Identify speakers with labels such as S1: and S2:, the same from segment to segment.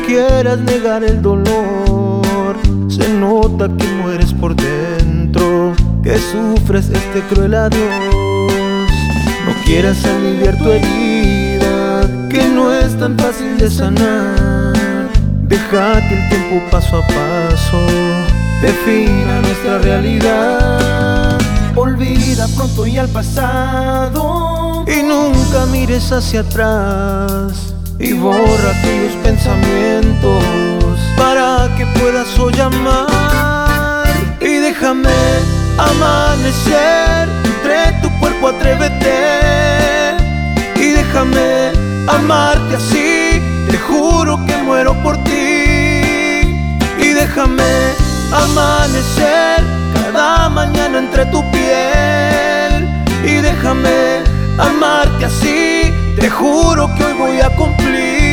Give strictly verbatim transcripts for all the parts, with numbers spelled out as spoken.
S1: quieras negar el dolor, se nota que mueres por dentro, que sufres este cruel adiós. No quieras aliviar tu herida, que no es tan fácil de sanar. Deja que el tiempo paso a paso defina nuestra realidad.
S2: Olvida pronto y al pasado,
S1: y nunca mires hacia atrás, y borra aquellos pensamientos para que puedas hoy amar. Y déjame amanecer entre tu cuerpo, atrévete, y déjame amarte así, te juro que muero por ti. Y déjame amanecer cada mañana entre tu piel, y déjame amarte así, te juro que hoy voy a cumplir.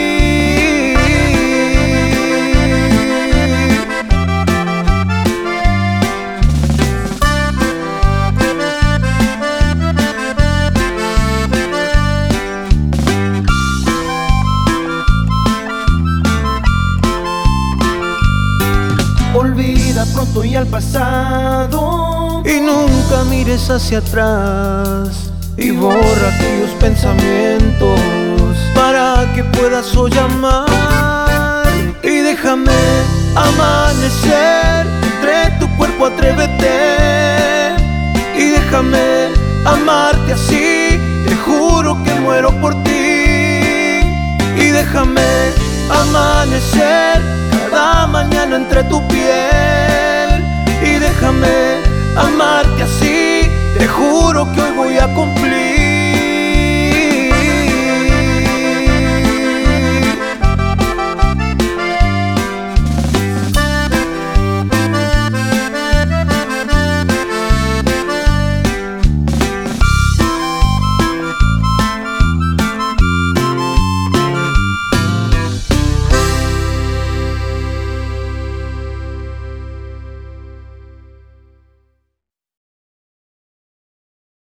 S2: olvida pronto y al pasado,
S1: y nunca mires hacia atrás, y borra aquellos pensamientos para que puedas hoy amar. Y déjame amanecer entre tu cuerpo, atrévete, y déjame amarte así, te juro que muero por ti. Y déjame amanecer cada mañana entre tu piel, y déjame amarte así, te juro que hoy voy a cumplir.